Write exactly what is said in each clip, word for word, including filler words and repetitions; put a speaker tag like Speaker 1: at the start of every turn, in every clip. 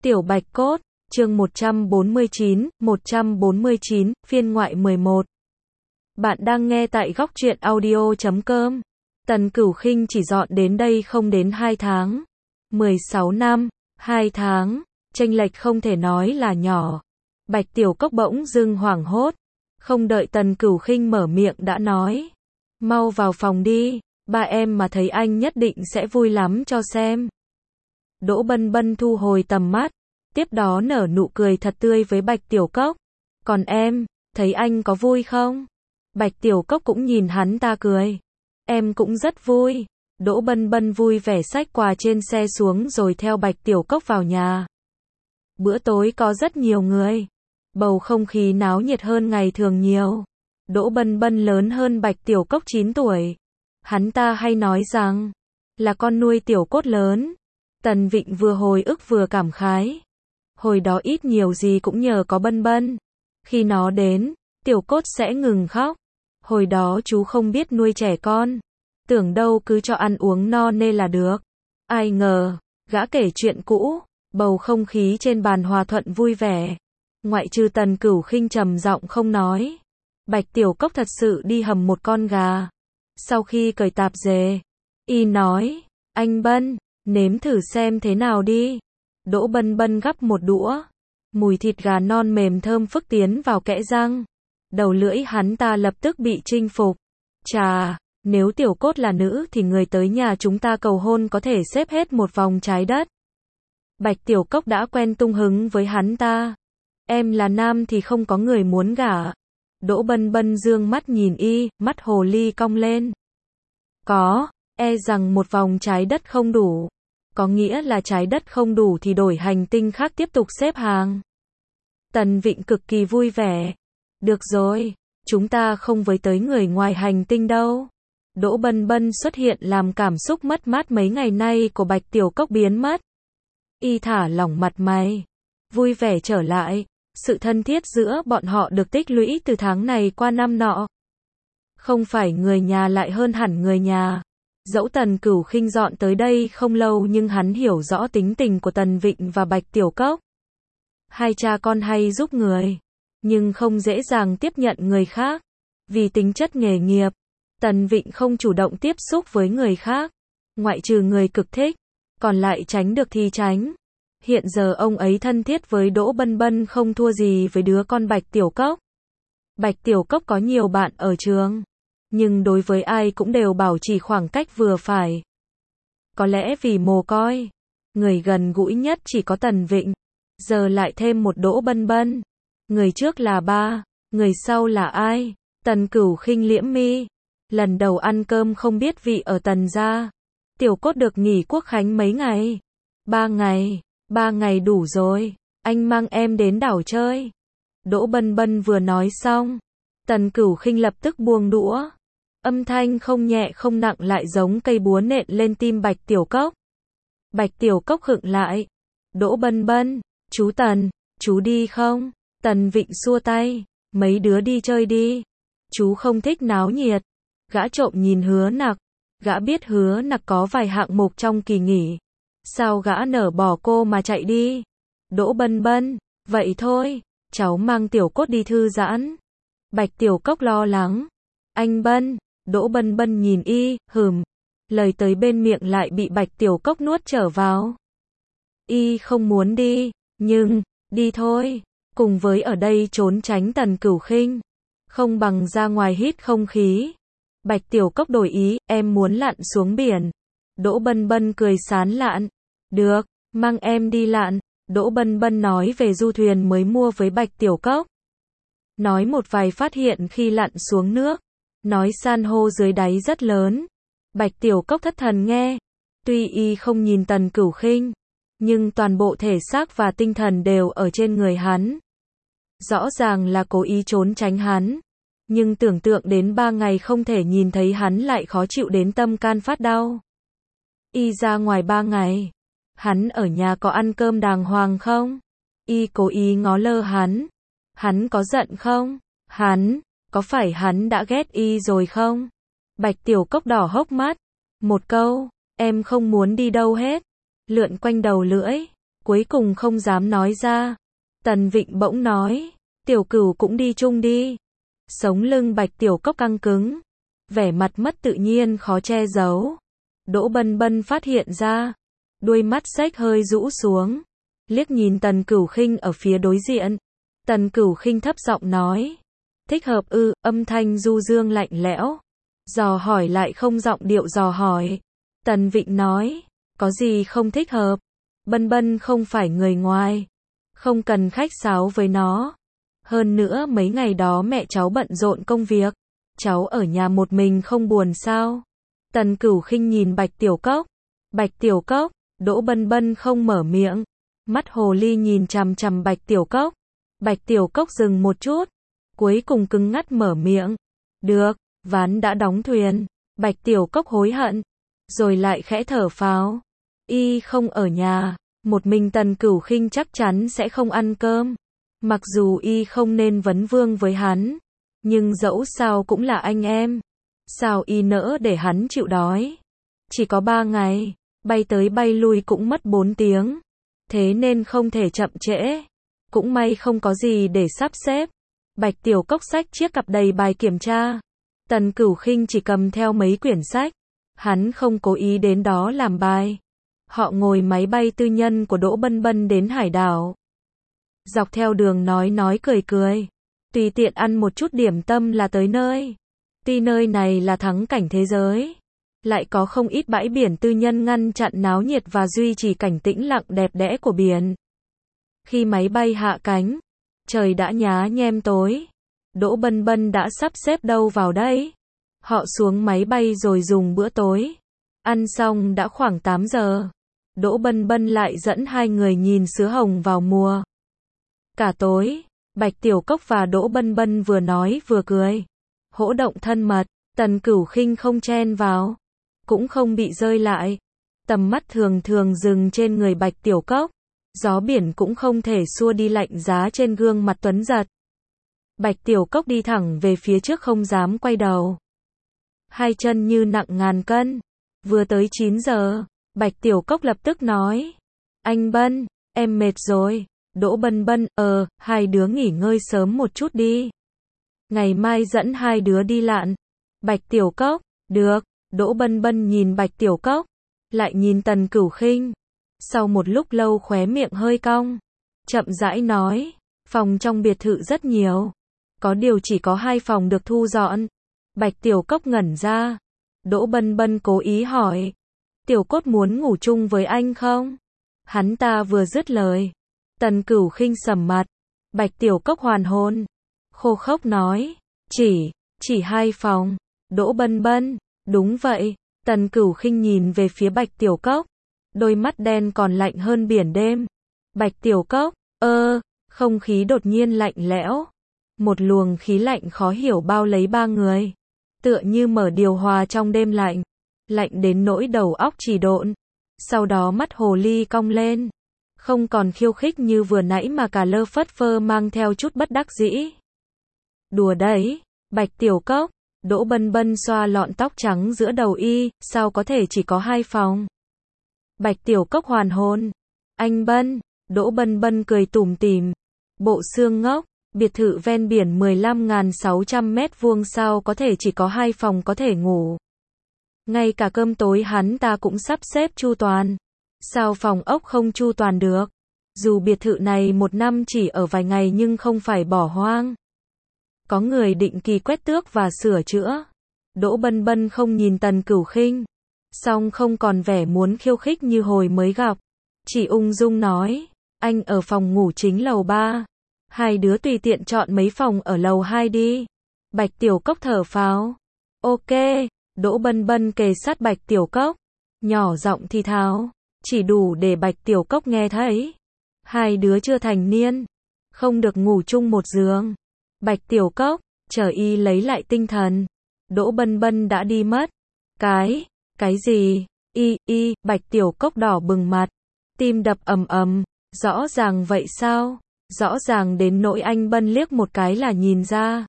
Speaker 1: Tiểu Bạch Cốt, chương một trăm bốn mươi chín, một trăm bốn mươi chín, phiên ngoại mười một. Bạn đang nghe tại góc truyện audio chấm com. Tần Cửu Khinh chỉ dọn đến đây không đến hai tháng. mười sáu năm, hai tháng, chênh lệch không thể nói là nhỏ. Bạch Tiểu Cốc bỗng dưng hoảng hốt. Không đợi Tần Cửu Khinh mở miệng đã nói. Mau vào phòng đi, ba em mà thấy anh nhất định sẽ vui lắm cho xem. Đỗ Bân Bân thu hồi tầm mắt, tiếp đó nở nụ cười thật tươi với Bạch Tiểu Cốc. Còn em, thấy anh có vui không? Bạch Tiểu Cốc cũng nhìn hắn ta cười. Em cũng rất vui. Đỗ Bân Bân vui vẻ xách quà trên xe xuống rồi theo Bạch Tiểu Cốc vào nhà. Bữa tối có rất nhiều người. Bầu không khí náo nhiệt hơn ngày thường nhiều. Đỗ Bân Bân lớn hơn Bạch Tiểu Cốc chín tuổi. Hắn ta hay nói rằng, là con nuôi Tiểu Cốt lớn. Tần Vịnh vừa hồi ức vừa cảm khái. Hồi đó ít nhiều gì cũng nhờ có Bân Bân. Khi nó đến, Tiểu Cốt sẽ ngừng khóc. Hồi đó chú không biết nuôi trẻ con. Tưởng đâu cứ cho ăn uống no nê là được. Ai ngờ, gã kể chuyện cũ, bầu không khí trên bàn hòa thuận vui vẻ. Ngoại trừ Tần Cửu Khinh trầm giọng không nói. Bạch Tiểu Cốc thật sự đi hầm một con gà. Sau khi cởi tạp dề, y nói, anh Bân, nếm thử xem thế nào đi. Đỗ Bân Bân gắp một đũa. Mùi thịt gà non mềm thơm phức tiến vào kẽ răng. Đầu lưỡi hắn ta lập tức bị chinh phục. Chà, nếu Tiểu Cốt là nữ thì người tới nhà chúng ta cầu hôn có thể xếp hết một vòng trái đất. Bạch Tiểu Cốc đã quen tung hứng với hắn ta. Em là nam thì không có người muốn gả. Đỗ Bân Bân dương mắt nhìn y, mắt hồ ly cong lên. Có, e rằng một vòng trái đất không đủ. Có nghĩa là trái đất không đủ thì đổi hành tinh khác tiếp tục xếp hàng. Tần Vịnh cực kỳ vui vẻ. Được rồi, chúng ta không với tới người ngoài hành tinh đâu. Đỗ Bân Bân xuất hiện làm cảm xúc mất mát mấy ngày nay của Bạch Tiểu Cốc biến mất. Y thả lỏng mặt mày, vui vẻ trở lại. Sự thân thiết giữa bọn họ được tích lũy từ tháng này qua năm nọ. Không phải người nhà lại hơn hẳn người nhà. Dẫu Tần Cửu Khinh dọn tới đây không lâu nhưng hắn hiểu rõ tính tình của Tần Vịnh và Bạch Tiểu Cốc. Hai cha con hay giúp người, nhưng không dễ dàng tiếp nhận người khác. Vì tính chất nghề nghiệp, Tần Vịnh không chủ động tiếp xúc với người khác. Ngoại trừ người cực thích, còn lại tránh được thì tránh. Hiện giờ ông ấy thân thiết với Đỗ Bân Bân không thua gì với đứa con Bạch Tiểu Cốc. Bạch Tiểu Cốc có nhiều bạn ở trường, nhưng đối với ai cũng đều bảo trì khoảng cách vừa phải. Có lẽ vì mồ côi, người gần gũi nhất chỉ có Tần Vịnh, giờ lại thêm một Đỗ Bân Bân. Người trước là ba, người sau là ai? Tần Cửu Khinh liễm mi. Lần đầu ăn cơm không biết vị ở Tần gia. Tiểu Cốt được nghỉ quốc khánh mấy ngày? Ba ngày. Ba ngày đủ rồi, anh mang em đến đảo chơi. Đỗ Bân Bân vừa nói xong, Tần Cửu Khinh lập tức buông đũa. Âm thanh không nhẹ không nặng lại giống cây búa nện lên tim Bạch Tiểu Cốc. Bạch Tiểu Cốc khựng lại. Đỗ Bân Bân, chú Tần, chú đi không? Tần Vịnh xua tay, mấy đứa đi chơi đi. Chú không thích náo nhiệt. Gã trộm nhìn Hứa Nặc. Gã biết Hứa Nặc có vài hạng mục trong kỳ nghỉ. Sao gã nở bỏ cô mà chạy đi? Đỗ Bân Bân, vậy thôi, cháu mang Tiểu Cốt đi thư giãn. Bạch Tiểu Cốc lo lắng. Anh Bân, Đỗ Bân Bân nhìn y, hừm. Lời tới bên miệng lại bị Bạch Tiểu Cốc nuốt trở vào. Y không muốn đi, nhưng, đi thôi. Cùng với ở đây trốn tránh Tần Cửu Khinh, không bằng ra ngoài hít không khí. Bạch Tiểu Cốc đổi ý, em muốn lặn xuống biển. Đỗ Bân Bân cười sán lạn. Được, mang em đi lặn. Đỗ Bân Bân nói về du thuyền mới mua với Bạch Tiểu Cốc. Nói một vài phát hiện khi lặn xuống nước. Nói san hô dưới đáy rất lớn. Bạch Tiểu Cốc thất thần nghe. Tuy y không nhìn Tần Cửu Khinh, nhưng toàn bộ thể xác và tinh thần đều ở trên người hắn. Rõ ràng là cố ý trốn tránh hắn. Nhưng tưởng tượng đến ba ngày không thể nhìn thấy hắn lại khó chịu đến tâm can phát đau. Y ra ngoài ba ngày. Hắn ở nhà có ăn cơm đàng hoàng không? Y cố ý ngó lơ hắn. Hắn có giận không? Hắn, có phải hắn đã ghét y rồi không? Bạch Tiểu Cốc đỏ hốc mắt. Một câu, em không muốn đi đâu hết. Lượn quanh đầu lưỡi. cuối cùng không dám nói ra. Tần Vịnh bỗng nói, Tiểu Cửu cũng đi chung đi. Sống lưng Bạch Tiểu Cốc căng cứng, vẻ mặt mất tự nhiên khó che giấu. Đỗ Bân Bân phát hiện ra, đuôi mắt xếch hơi rũ xuống, liếc nhìn Tần Cửu Khinh ở phía đối diện. Tần Cửu Khinh thấp giọng nói, thích hợp ư, âm thanh du dương lạnh lẽo. Dò hỏi lại không giọng điệu dò hỏi. Tần Vịnh nói, có gì không thích hợp, Bân Bân không phải người ngoài, không cần khách sáo với nó. Hơn nữa mấy ngày đó mẹ cháu bận rộn công việc, cháu ở nhà một mình không buồn sao? Tần Cửu Khinh nhìn Bạch Tiểu Cốc. Bạch Tiểu Cốc, Đỗ Bân Bân không mở miệng. Mắt hồ ly nhìn chằm chằm Bạch Tiểu Cốc. Bạch Tiểu Cốc dừng một chút, cuối cùng cứng ngắt mở miệng. Được, ván đã đóng thuyền. Bạch Tiểu Cốc hối hận, rồi lại khẽ thở phào. Y không ở nhà, một mình Tần Cửu Khinh chắc chắn sẽ không ăn cơm. Mặc dù y không nên vấn vương với hắn, nhưng dẫu sao cũng là anh em. Sao y nỡ để hắn chịu đói? Chỉ có ba ngày, bay tới bay lui cũng mất bốn tiếng. Thế nên không thể chậm trễ. Cũng may không có gì để sắp xếp. Bạch Tiểu Cốc xách chiếc cặp đầy bài kiểm tra. Tần Cửu Khinh chỉ cầm theo mấy quyển sách. Hắn không cố ý đến đó làm bài. Họ ngồi máy bay tư nhân của Đỗ Bân Bân đến hải đảo. Dọc theo đường nói nói cười cười. Tùy tiện ăn một chút điểm tâm là tới nơi. Tuy nơi này là thắng cảnh thế giới, lại có không ít bãi biển tư nhân ngăn chặn náo nhiệt và duy trì cảnh tĩnh lặng đẹp đẽ của biển. Khi máy bay hạ cánh, trời đã nhá nhem tối. Đỗ Bân Bân đã sắp xếp đâu vào đây. Họ xuống máy bay rồi dùng bữa tối. Ăn xong đã khoảng tám giờ. Đỗ Bân Bân lại dẫn hai người nhìn sứa hồng vào mùa. Cả tối, Bạch Tiểu Cốc và Đỗ Bân Bân vừa nói vừa cười. Hỗ động thân mật, Tần Cửu Khinh không chen vào, cũng không bị rơi lại. Tầm mắt thường thường dừng trên người Bạch Tiểu Cốc. Gió biển cũng không thể xua đi lạnh giá trên gương mặt tuấn giật. Bạch Tiểu Cốc đi thẳng về phía trước không dám quay đầu. Hai chân như nặng ngàn cân. Vừa tới chín giờ, Bạch Tiểu Cốc lập tức nói. Anh Bân, em mệt rồi. Đỗ Bân Bân, ờ, hai đứa nghỉ ngơi sớm một chút đi. Ngày mai dẫn hai đứa đi lặn. Bạch Tiểu Cốc, được. Đỗ Bân Bân nhìn Bạch Tiểu Cốc, lại nhìn Tần Cửu Khinh. Sau một lúc lâu khóe miệng hơi cong, chậm rãi nói, phòng trong biệt thự rất nhiều, có điều chỉ có hai phòng được thu dọn. Bạch Tiểu Cốc ngẩn ra. Đỗ Bân Bân cố ý hỏi, Tiểu Cốt muốn ngủ chung với anh không? Hắn ta vừa dứt lời, Tần Cửu Khinh sầm mặt. Bạch Tiểu Cốc hoàn hồn, khô khốc nói, chỉ, chỉ hai phòng. Đỗ Bân Bân, đúng vậy. Tần Cửu Khinh nhìn về phía Bạch Tiểu Cốc, đôi mắt đen còn lạnh hơn biển đêm. Bạch Tiểu Cốc, ơ, không khí đột nhiên lạnh lẽo. Một luồng khí lạnh khó hiểu bao lấy ba người, tựa như mở điều hòa trong đêm lạnh, lạnh đến nỗi đầu óc chỉ độn. Sau đó mắt hồ ly cong lên, không còn khiêu khích như vừa nãy mà cả lơ phất phơ mang theo chút bất đắc dĩ. Đùa đấy, Bạch Tiểu Cốc. Đỗ Bân Bân xoa lọn tóc trắng giữa đầu y, sao có thể chỉ có hai phòng? Bạch Tiểu Cốc hoàn hồn. Anh Bân, Đỗ Bân Bân cười tủm tỉm. Bộ xương ngốc, biệt thự ven biển mười lăm nghìn sáu trăm mét vuông sao có thể chỉ có hai phòng có thể ngủ? Ngay cả cơm tối hắn ta cũng sắp xếp chu toàn. Sao phòng ốc không chu toàn được? Dù biệt thự này một năm chỉ ở vài ngày nhưng không phải bỏ hoang. Có người định kỳ quét tước và sửa chữa. Đỗ Bân Bân không nhìn Tần Cửu Khinh, song không còn vẻ muốn khiêu khích như hồi mới gặp. Chỉ ung dung nói, anh ở phòng ngủ chính lầu ba. Hai đứa tùy tiện chọn mấy phòng ở lầu hai đi. Bạch Tiểu Cốc thở phào. Ok. Đỗ Bân Bân kề sát Bạch Tiểu Cốc, nhỏ giọng thì thào, chỉ đủ để Bạch Tiểu Cốc nghe thấy. Hai đứa chưa thành niên, không được ngủ chung một giường. Bạch Tiểu Cốc, chờ y lấy lại tinh thần. Đỗ Bân Bân đã đi mất. Cái, cái gì? Y, y, Bạch Tiểu Cốc đỏ bừng mặt, tim đập ầm ầm. Rõ ràng vậy sao? Rõ ràng đến nỗi anh Bân liếc một cái là nhìn ra.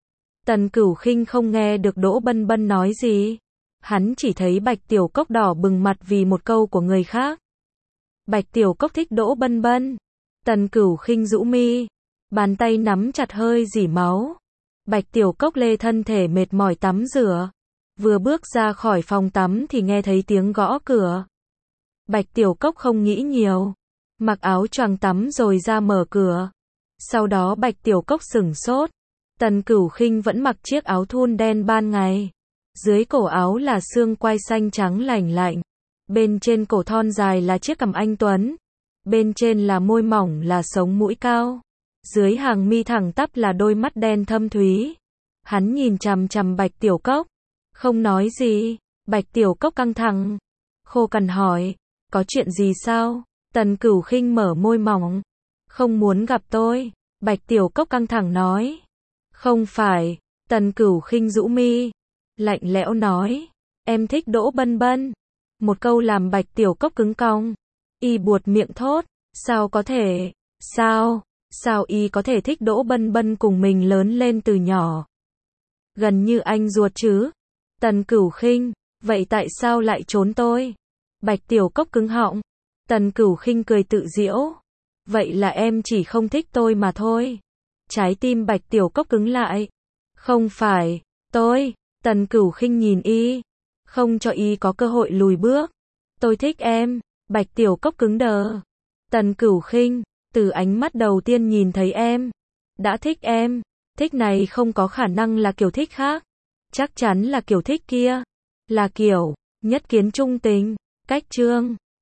Speaker 1: Tần Cửu Khinh không nghe được Đỗ Bân Bân nói gì. Hắn chỉ thấy Bạch Tiểu Cốc đỏ bừng mặt vì một câu của người khác. Bạch Tiểu Cốc thích Đỗ Bân Bân. Tần Cửu Khinh rũ mi, bàn tay nắm chặt hơi rỉ máu. Bạch Tiểu Cốc lê thân thể mệt mỏi tắm rửa. Vừa bước ra khỏi phòng tắm thì nghe thấy tiếng gõ cửa. Bạch Tiểu Cốc không nghĩ nhiều, mặc áo choàng tắm rồi ra mở cửa. Sau đó Bạch Tiểu Cốc sửng sốt. Tần Cửu Khinh vẫn mặc chiếc áo thun đen ban ngày. Dưới cổ áo là xương quai xanh trắng lành lạnh. Bên trên cổ thon dài là chiếc cằm anh tuấn. Bên trên là môi mỏng là sống mũi cao. Dưới hàng mi thẳng tắp là đôi mắt đen thâm thúy. Hắn nhìn chằm chằm Bạch Tiểu Cốc, không nói gì. Bạch Tiểu Cốc căng thẳng, khô cằn hỏi, có chuyện gì sao? Tần Cửu Khinh mở môi mỏng, không muốn gặp tôi. Bạch Tiểu Cốc căng thẳng nói, không phải. Tần Cửu Khinh rũ mi, lạnh lẽo nói, em thích Đỗ Bân Bân. Một câu làm Bạch Tiểu Cốc cứng cong. Y buột miệng thốt, sao có thể, sao, sao y có thể thích Đỗ Bân Bân cùng mình lớn lên từ nhỏ. Gần như anh ruột chứ. Tần Cửu Khinh, vậy tại sao lại trốn tôi? Bạch Tiểu Cốc cứng họng. Tần Cửu Khinh cười tự giễu, vậy là em chỉ không thích tôi mà thôi. Trái tim Bạch Tiểu Cốc cứng lại. Không phải, tôi. Tần Cửu Khinh nhìn y, không cho y có cơ hội lùi bước. Tôi thích em. Bạch Tiểu Cốc cứng đờ. Tần Cửu Khinh, từ ánh mắt đầu tiên nhìn thấy em, đã thích em. Thích này không có khả năng là kiểu thích khác. Chắc chắn là kiểu thích kia. Là kiểu, nhất kiến trung tình, cách trương.